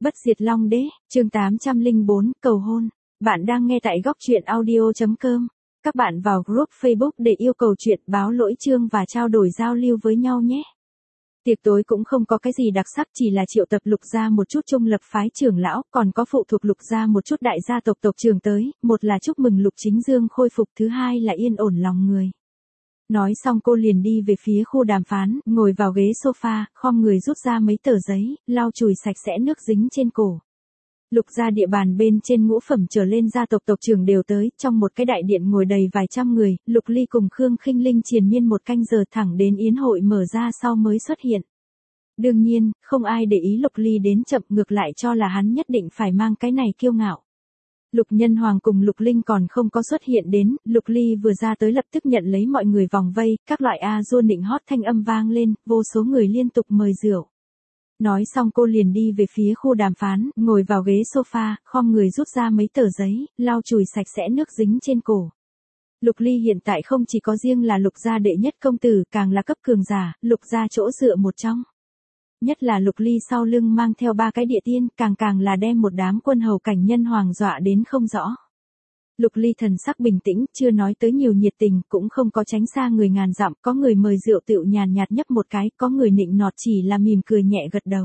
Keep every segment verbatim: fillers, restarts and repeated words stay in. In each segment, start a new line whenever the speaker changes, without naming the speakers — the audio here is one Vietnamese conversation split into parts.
Bất diệt Long Đế, chương tám trăm lẻ bốn, cầu hôn. Bạn đang nghe tại góc truyện audio chấm com. Các bạn vào group Facebook để yêu cầu chuyện, báo lỗi chương và trao đổi giao lưu với nhau nhé. Tiệc tối cũng không có cái gì đặc sắc, chỉ là triệu tập Lục gia một chút trung lập phái trưởng lão, còn có phụ thuộc Lục gia một chút đại gia tộc tộc trưởng tới, một là chúc mừng Lục Chính Dương khôi phục, thứ hai là yên ổn lòng người. Nói xong cô liền đi về phía khu đàm phán, ngồi vào ghế sofa, khom người rút ra mấy tờ giấy, lau chùi sạch sẽ nước dính trên cổ. Lục gia địa bàn bên trên ngũ phẩm trở lên gia tộc tộc trưởng đều tới, trong một cái đại điện ngồi đầy vài trăm người, Lục Ly cùng Khương Khinh Linh triền miên một canh giờ thẳng đến yến hội mở ra sau mới xuất hiện. Đương nhiên, không ai để ý Lục Ly đến chậm, ngược lại cho là hắn nhất định phải mang cái này kiêu ngạo. Lục Nhân Hoàng cùng Lục Linh còn không có xuất hiện đến, Lục Ly vừa ra tới lập tức nhận lấy mọi người vòng vây, các loại a dua nịnh hót thanh âm vang lên, vô số người liên tục mời rượu. Nói xong cô liền đi về phía khu đàm phán, ngồi vào ghế sofa, khom người rút ra mấy tờ giấy, lau chùi sạch sẽ nước dính trên cổ. Lục Ly hiện tại không chỉ có riêng là Lục gia đệ nhất công tử, càng là cấp cường giả, Lục gia chỗ dựa một trong. Nhất là Lục Ly sau lưng mang theo ba cái địa tiên, càng càng là đem một đám quân hầu cảnh nhân hoàng dọa đến không rõ. Lục Ly thần sắc bình tĩnh, chưa nói tới nhiều nhiệt tình, cũng không có tránh xa người ngàn dặm, có người mời rượu tựu nhàn nhạt nhấp một cái, có người nịnh nọt chỉ là mỉm cười nhẹ gật đầu.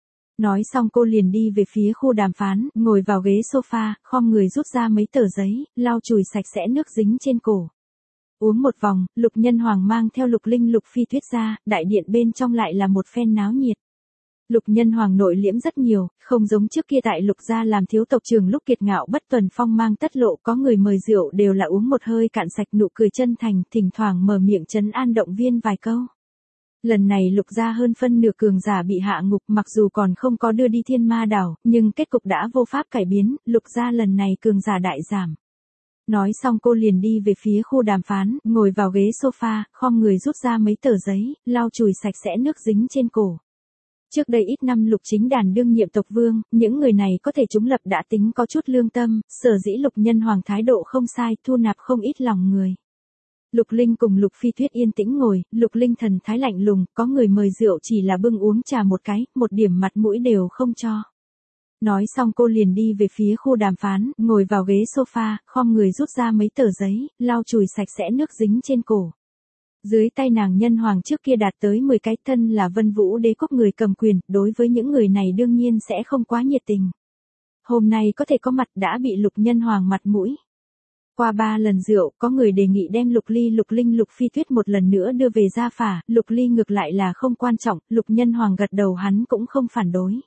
Nói xong cô liền đi về phía khu đàm phán, ngồi vào ghế sofa, khom người rút ra mấy tờ giấy, lau chùi sạch sẽ nước dính trên cổ. Uống một vòng, Lục Nhân Hoàng mang theo Lục Linh Lục Phi Tuyết ra, đại điện bên trong lại là một phen náo nhiệt. Lục Nhân Hoàng nội liễm rất nhiều, không giống trước kia tại Lục gia làm thiếu tộc trưởng lúc kiệt ngạo bất tuần phong mang tất lộ, có người mời rượu đều là uống một hơi cạn sạch, nụ cười chân thành, thỉnh thoảng mở miệng trấn an động viên vài câu. Lần này Lục gia hơn phân nửa cường giả bị hạ ngục, mặc dù còn không có đưa đi Thiên Ma đảo, nhưng kết cục đã vô pháp cải biến, Lục gia lần này cường giả đại giảm. Nói xong cô liền đi về phía khu đàm phán, ngồi vào ghế sofa, khom người rút ra mấy tờ giấy, lau chùi sạch sẽ nước dính trên cổ. Trước đây ít năm Lục Chính Đàn đương nhiệm tộc vương, những người này có thể chúng lập đã tính có chút lương tâm, sở dĩ Lục Nhân Hoàng thái độ không sai, thu nạp không ít lòng người. Lục Linh cùng Lục Phi Tuyết yên tĩnh ngồi, Lục Linh thần thái lạnh lùng, có người mời rượu chỉ là bưng uống trà một cái, một điểm mặt mũi đều không cho. Nói xong cô liền đi về phía khu đàm phán, ngồi vào ghế sofa, khom người rút ra mấy tờ giấy, lau chùi sạch sẽ nước dính trên cổ. Dưới tay nàng Nhân Hoàng trước kia đạt tới mười cái, thân là Vân Vũ Đế quốc người cầm quyền, đối với những người này đương nhiên sẽ không quá nhiệt tình. Hôm nay có thể có mặt đã bị Lục Nhân Hoàng mặt mũi. Qua ba lần rượu, có người đề nghị đem Lục Ly Lục Linh Lục Phi Tuyết một lần nữa đưa về gia phả, Lục Ly ngược lại là không quan trọng, Lục Nhân Hoàng gật đầu hắn cũng không phản đối.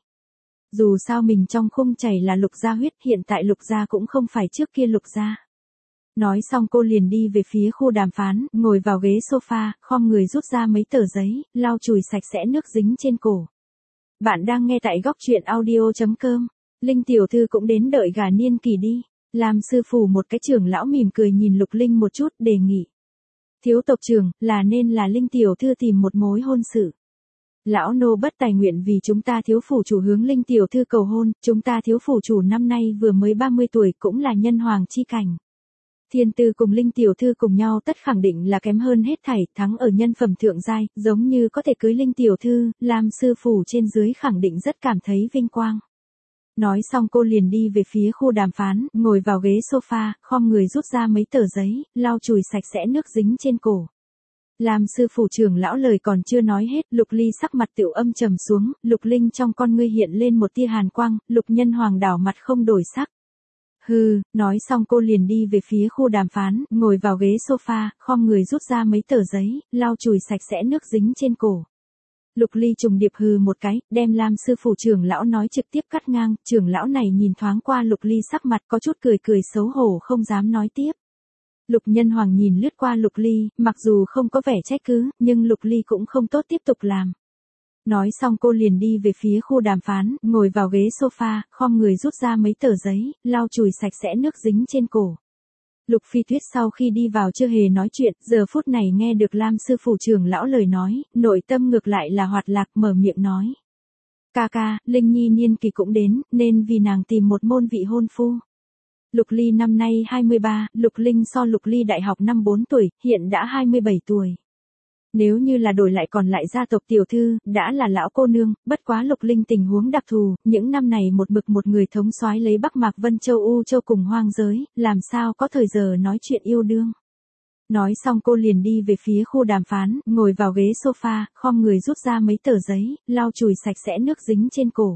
Dù sao mình trong khung chảy là Lục gia huyết, hiện tại Lục gia cũng không phải trước kia Lục gia. Nói xong cô liền đi về phía khu đàm phán, ngồi vào ghế sofa, khom người rút ra mấy tờ giấy, lau chùi sạch sẽ nước dính trên cổ. Bạn đang nghe tại góc truyện audio chấm com. Linh tiểu thư cũng đến đợi gà niên kỳ đi. Làm sư phụ một cái trưởng lão mỉm cười nhìn Lục Linh một chút, đề nghị. Thiếu tộc trưởng, là nên là Linh tiểu thư tìm một mối hôn sự. Lão nô bất tài nguyện vì chúng ta thiếu phủ chủ hướng Linh tiểu thư cầu hôn, chúng ta thiếu phủ chủ năm nay vừa mới ba mươi tuổi, cũng là nhân hoàng chi cảnh. Thiên tư cùng Linh tiểu thư cùng nhau tất khẳng định là kém hơn hết thảy, thắng ở nhân phẩm thượng giai, giống như có thể cưới Linh tiểu thư, làm sư phủ trên dưới khẳng định rất cảm thấy vinh quang. Nói xong cô liền đi về phía khu đàm phán, ngồi vào ghế sofa, khom người rút ra mấy tờ giấy, lau chùi sạch sẽ nước dính trên cổ. Làm sư phủ trưởng lão lời còn chưa nói hết, Lục Ly sắc mặt tựu âm trầm xuống, Lục Linh trong con ngươi hiện lên một tia hàn quang, Lục Nhân Hoàng đảo mặt không đổi sắc. Hừ, nói xong cô liền đi về phía khu đàm phán, ngồi vào ghế sofa, khom người rút ra mấy tờ giấy, lau chùi sạch sẽ nước dính trên cổ. Lục Ly trùng điệp hừ một cái, đem Lam sư phủ trưởng lão nói trực tiếp cắt ngang, trưởng lão này nhìn thoáng qua Lục Ly sắc mặt có chút cười cười xấu hổ không dám nói tiếp. Lục Nhân Hoàng nhìn lướt qua Lục Ly, mặc dù không có vẻ trách cứ, nhưng Lục Ly cũng không tốt tiếp tục làm. Nói xong cô liền đi về phía khu đàm phán, ngồi vào ghế sofa, khom người rút ra mấy tờ giấy, lau chùi sạch sẽ nước dính trên cổ. Lục Phi Tuyết sau khi đi vào chưa hề nói chuyện, giờ phút này nghe được Lam sư phủ trưởng lão lời nói, nội tâm ngược lại là hoạt lạc, mở miệng nói. Ca ca, Linh Nhi niên kỳ cũng đến, nên vì nàng tìm một môn vị hôn phu. Lục Ly năm nay hai mươi ba, Lục Linh so Lục Ly đại học năm bốn tuổi, hiện đã hai mươi bảy tuổi. Nếu như là đổi lại còn lại gia tộc tiểu thư, đã là lão cô nương, bất quá Lục Linh tình huống đặc thù, những năm này một mực một người thống soái lấy Bắc Mạc Vân Châu U Châu cùng hoang giới, làm sao có thời giờ nói chuyện yêu đương. Nói xong cô liền đi về phía khu đàm phán, ngồi vào ghế sofa, khom người rút ra mấy tờ giấy, lau chùi sạch sẽ nước dính trên cổ.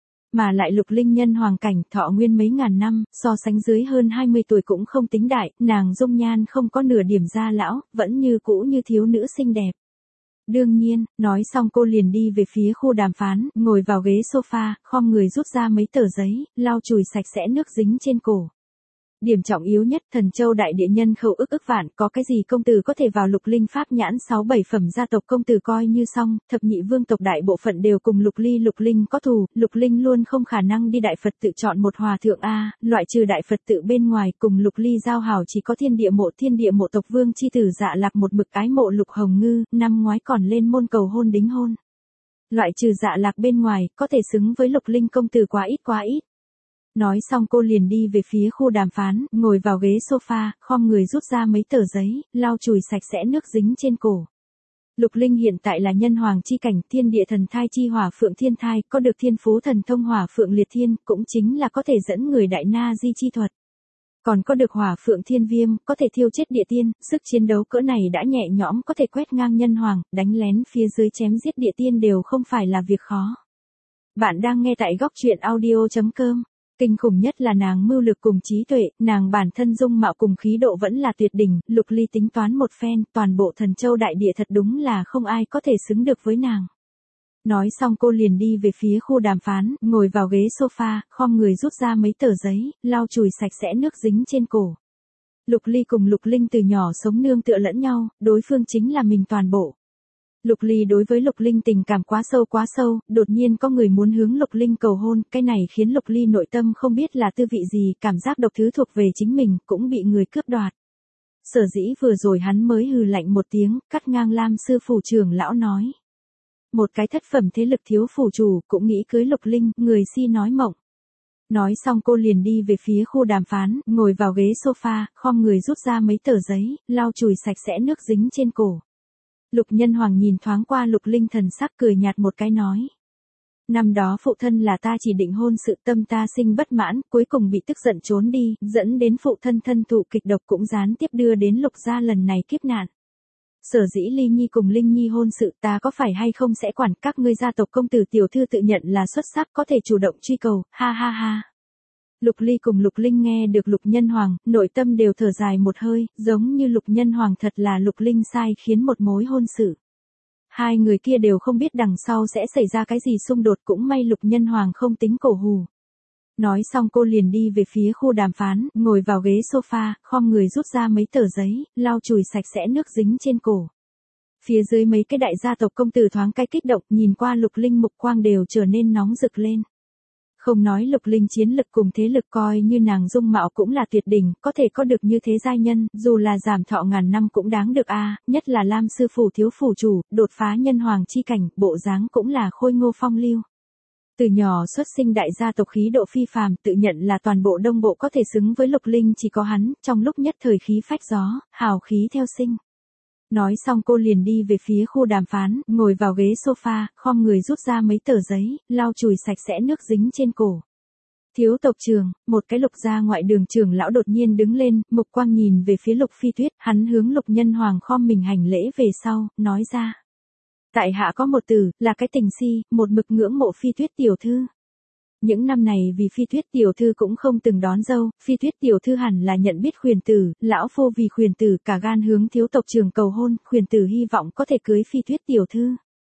Mà lại Lục Linh nhân hoàng cảnh thọ nguyên mấy ngàn năm, so sánh dưới hơn hai mươi tuổi cũng không tính đại, nàng dung nhan không có nửa điểm già lão, vẫn như cũ như thiếu nữ xinh đẹp. Đương nhiên, nói xong cô liền đi về phía khu đàm phán, ngồi vào ghế sofa, khom người rút ra mấy tờ giấy, lau chùi sạch sẽ nước dính trên cổ. Điểm trọng yếu nhất, Thần Châu đại địa nhân khẩu ức ức vạn, có cái gì công tử có thể vào Lục Linh pháp nhãn sáu bảy phẩm gia tộc công tử coi như xong, thập nhị vương tộc đại bộ phận đều cùng Lục Ly Lục Linh có thù, Lục Linh luôn không khả năng đi đại Phật tự chọn một hòa thượng a, loại trừ đại Phật tự bên ngoài, cùng Lục Ly giao hảo chỉ có Thiên Địa Mộ, Thiên Địa Mộ tộc vương chi tử Dạ Lạc một mực ái mộ Lục Hồng Ngư, năm ngoái còn lên môn cầu hôn đính hôn. Loại trừ Dạ Lạc bên ngoài, có thể xứng với Lục Linh công tử quá ít quá ít. Nói xong cô liền đi về phía khu đàm phán, ngồi vào ghế sofa, khom người rút ra mấy tờ giấy, lau chùi sạch sẽ nước dính trên cổ. Lục Linh hiện tại là nhân hoàng chi cảnh, thiên địa thần thai chi hỏa phượng thiên thai, có được thiên phú thần thông hỏa phượng liệt thiên, cũng chính là có thể dẫn người đại na di chi thuật. Còn có được hỏa phượng thiên viêm, có thể thiêu chết địa tiên, sức chiến đấu cỡ này đã nhẹ nhõm có thể quét ngang nhân hoàng, đánh lén phía dưới chém giết địa tiên đều không phải là việc khó. Bạn đang nghe tại góc truyện audio chấm com. Kinh khủng nhất là nàng mưu lược cùng trí tuệ, nàng bản thân dung mạo cùng khí độ vẫn là tuyệt đỉnh, Lục Ly tính toán một phen, toàn bộ Thần Châu đại địa thật đúng là không ai có thể xứng được với nàng. Nói xong cô liền đi về phía khu đàm phán, ngồi vào ghế sofa, khom người rút ra mấy tờ giấy, lau chùi sạch sẽ nước dính trên cổ. Lục Ly cùng Lục Linh từ nhỏ sống nương tựa lẫn nhau, đối phương chính là mình toàn bộ. Lục Ly đối với Lục Linh tình cảm quá sâu quá sâu, đột nhiên có người muốn hướng Lục Linh cầu hôn, cái này khiến Lục Ly nội tâm không biết là tư vị gì, cảm giác độc thứ thuộc về chính mình, cũng bị người cướp đoạt. Sở dĩ vừa rồi hắn mới hừ lạnh một tiếng, cắt ngang Lam sư phủ trưởng lão nói. Một cái thất phẩm thế lực thiếu phủ chủ, cũng nghĩ cưới Lục Linh, người si nói mộng. Nói xong cô liền đi về phía khu đàm phán, ngồi vào ghế sofa, khom người rút ra mấy tờ giấy, lau chùi sạch sẽ nước dính trên cổ. Lục Nhân Hoàng nhìn thoáng qua Lục Linh thần sắc cười nhạt một cái nói. Năm đó phụ thân là ta chỉ định hôn sự, tâm ta sinh bất mãn, cuối cùng bị tức giận trốn đi, dẫn đến phụ thân thân thụ kịch độc, cũng gián tiếp đưa đến Lục gia lần này kiếp nạn. Sở dĩ Ly Nhi cùng Linh Nhi hôn sự, ta có phải hay không sẽ quản, các ngươi gia tộc công tử tiểu thư tự nhận là xuất sắc, có thể chủ động truy cầu, ha ha ha. Lục Ly cùng Lục Linh nghe được Lục Nhân Hoàng, nội tâm đều thở dài một hơi, giống như Lục Nhân Hoàng thật là Lục Linh sai khiến một mối hôn sự. Hai người kia đều không biết đằng sau sẽ xảy ra cái gì xung đột, cũng may Lục Nhân Hoàng không tính cổ hù. Nói xong cô liền đi về phía khu đàm phán, ngồi vào ghế sofa, khom người rút ra mấy tờ giấy, lau chùi sạch sẽ nước dính trên cổ. Phía dưới mấy cái đại gia tộc công tử thoáng cái kích động, nhìn qua Lục Linh mục quang đều trở nên nóng rực lên. Không nói Lục Linh chiến lực cùng thế lực, coi như nàng dung mạo cũng là tuyệt đỉnh, có thể có được như thế giai nhân, dù là giảm thọ ngàn năm cũng đáng được a, nhất là Lam sư phủ thiếu phủ chủ, đột phá nhân hoàng chi cảnh, bộ dáng cũng là khôi ngô phong lưu. Từ nhỏ xuất sinh đại gia tộc khí độ phi phàm, tự nhận là toàn bộ đông bộ có thể xứng với Lục Linh chỉ có hắn, trong lúc nhất thời khí phách gió, hào khí theo sinh. Nói xong cô liền đi về phía khu đàm phán, ngồi vào ghế sofa, khom người rút ra mấy tờ giấy, lau chùi sạch sẽ nước dính trên cổ. Thiếu tộc trưởng, một cái Lục gia ngoại đường trưởng lão đột nhiên đứng lên, mục quang nhìn về phía Lục Phi Tuyết, hắn hướng Lục Nhân Hoàng khom mình hành lễ về sau, nói ra. Tại hạ có một từ, là cái tình si, một mực ngưỡng mộ Phi Tuyết tiểu thư. Những năm này vì Phi Tuyết tiểu thư cũng không từng đón dâu, Phi Tuyết tiểu thư hẳn là nhận biết Khuyển tử, lão phu vì Khuyển tử cả gan hướng thiếu tộc trưởng cầu hôn, Khuyển tử hy vọng có thể cưới Phi Tuyết tiểu thư.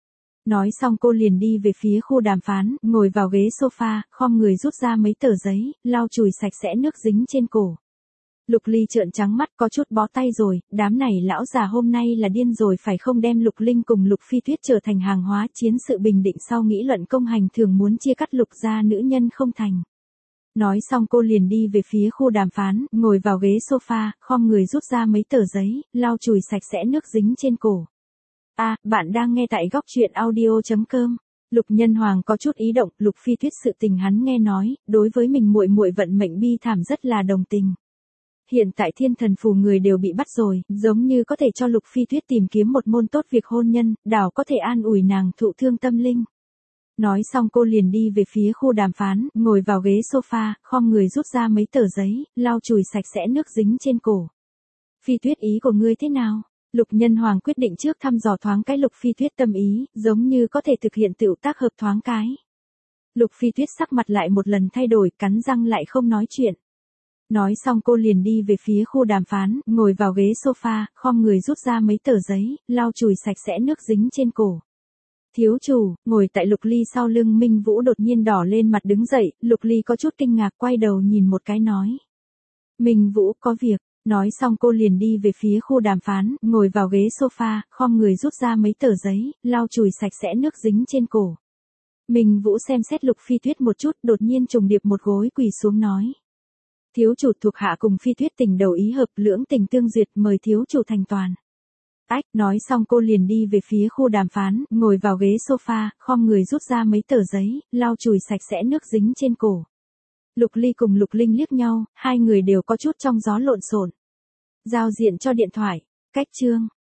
Nói xong cô liền đi về phía khu đàm phán, ngồi vào ghế sofa, khom người rút ra mấy tờ giấy, lau chùi sạch sẽ nước dính trên cổ. Lục Ly trợn trắng mắt, có chút bó tay rồi, đám này lão già hôm nay là điên rồi phải không, đem Lục Linh cùng Lục Phi Tuyết trở thành hàng hóa, chiến sự bình định sau nghĩ luận công hành thường muốn chia cắt Lục gia nữ nhân không thành. Nói xong cô liền đi về phía khu đàm phán, ngồi vào ghế sofa, khom người rút ra mấy tờ giấy, lau chùi sạch sẽ nước dính trên cổ. A, à, bạn đang nghe tại góc truyện audio chấm com. Lục Nhân Hoàng có chút ý động, Lục Phi Tuyết sự tình hắn nghe nói, đối với mình muội muội vận mệnh bi thảm rất là đồng tình. hiện tại thiên thần phủ người đều bị bắt rồi, giống như có thể cho Lục Phi Tuyết tìm kiếm một môn tốt việc hôn nhân, đảo có thể an ủi nàng thụ thương tâm linh. Nói xong cô liền đi về phía khu đàm phán, ngồi vào ghế sofa, khom người rút ra mấy tờ giấy, lau chùi sạch sẽ nước dính trên cổ. Phi Tuyết, ý của ngươi thế nào? Lục Nhân Hoàng quyết định trước thăm dò thoáng cái Lục Phi Tuyết tâm ý, giống như có thể thực hiện tựu tác hợp thoáng cái. Lục Phi Tuyết sắc mặt lại một lần thay đổi, cắn răng lại không nói chuyện. Nói xong cô liền đi về phía khu đàm phán, ngồi vào ghế sofa, khom người rút ra mấy tờ giấy, lau chùi sạch sẽ nước dính trên cổ. Thiếu chủ, ngồi tại Lục Ly sau lưng Minh Vũ đột nhiên đỏ lên mặt đứng dậy, Lục Ly có chút kinh ngạc quay đầu nhìn một cái nói. Minh Vũ, có việc. Nói xong cô liền đi về phía khu đàm phán, ngồi vào ghế sofa, khom người rút ra mấy tờ giấy, lau chùi sạch sẽ nước dính trên cổ. Minh Vũ xem xét Lục Phi Tuyết một chút, đột nhiên trùng điệp một gối quỳ xuống nói. Thiếu chủ, thuộc hạ cùng Phi Tuyết tình đầu ý hợp, lưỡng tình tương duyệt, mời thiếu chủ thành toàn. Ách, nói xong cô liền đi về phía khu đàm phán, ngồi vào ghế sofa, khom người rút ra mấy tờ giấy, lau chùi sạch sẽ nước dính trên cổ. Lục Ly cùng Lục Linh liếc nhau, hai người đều có chút trong gió lộn xộn. Giao diện cho điện thoại, cách chương.